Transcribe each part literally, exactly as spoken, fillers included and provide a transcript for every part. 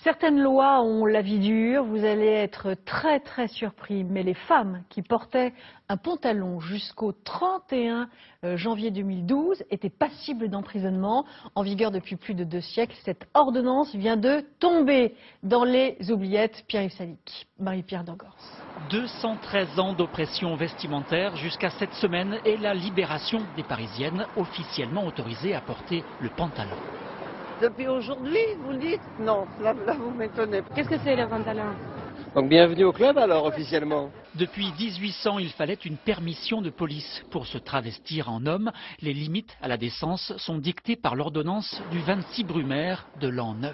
Certaines lois ont la vie dure, vous allez être très très surpris, mais les femmes qui portaient un pantalon jusqu'au trente et un janvier deux mille douze étaient passibles d'emprisonnement. En vigueur depuis plus de deux siècles, cette ordonnance vient de tomber dans les oubliettes. Pierre-Yves Salic, Marie-Pierre Dangors. deux cent treize ans d'oppression vestimentaire jusqu'à cette semaine et la libération des Parisiennes officiellement autorisées à porter le pantalon. Depuis aujourd'hui, vous dites? Non, là, là vous m'étonnez. Qu'est-ce que c'est le pantalon? Donc bienvenue au club alors officiellement. Depuis mille huit cents, il fallait une permission de police pour se travestir en homme. Les limites à la décence sont dictées par l'ordonnance du vingt-six Brumaire de l'an neuf.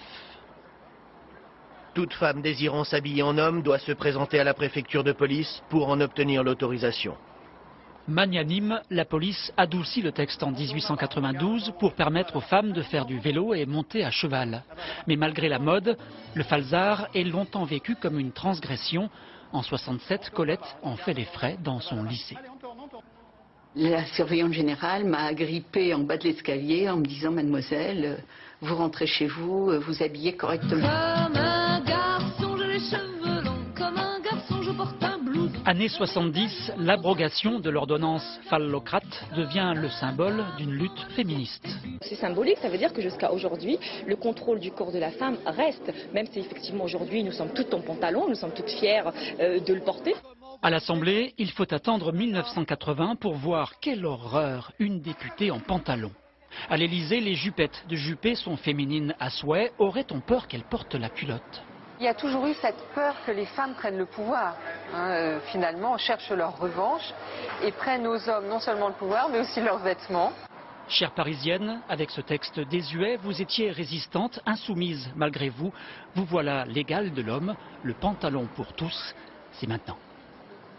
Toute femme désirant s'habiller en homme doit se présenter à la préfecture de police pour en obtenir l'autorisation. Magnanime, la police adoucit le texte en mille huit cent quatre-vingt-douze pour permettre aux femmes de faire du vélo et monter à cheval. Mais malgré la mode, le falzar est longtemps vécu comme une transgression. En soixante-sept, Colette en fait les frais dans son lycée. La surveillante générale m'a agrippée en bas de l'escalier en me disant « Mademoiselle, vous rentrez chez vous, vous habillez correctement ». Comme un garçon, j'ai les cheveux longs. Comme un garçon, je porte un blouson. Années soixante-dix, l'abrogation de l'ordonnance phallocrate devient le symbole d'une lutte féministe. C'est symbolique, ça veut dire que jusqu'à aujourd'hui, le contrôle du corps de la femme reste, même si effectivement aujourd'hui nous sommes toutes en pantalon, nous sommes toutes fières euh, de le porter. À l'Assemblée, il faut attendre mille neuf cent quatre-vingts pour voir quelle horreur, une députée en pantalon. À l'Élysée, les jupettes de Juppé sont féminines à souhait. Aurait-on peur qu'elles portent la culotte? Il y a toujours eu cette peur que les femmes prennent le pouvoir. Hein, euh, finalement, cherchent leur revanche et prennent aux hommes non seulement le pouvoir, mais aussi leurs vêtements. Chère Parisienne, avec ce texte désuet, vous étiez résistante, insoumise malgré vous. Vous voilà l'égal de l'homme, le pantalon pour tous, c'est maintenant.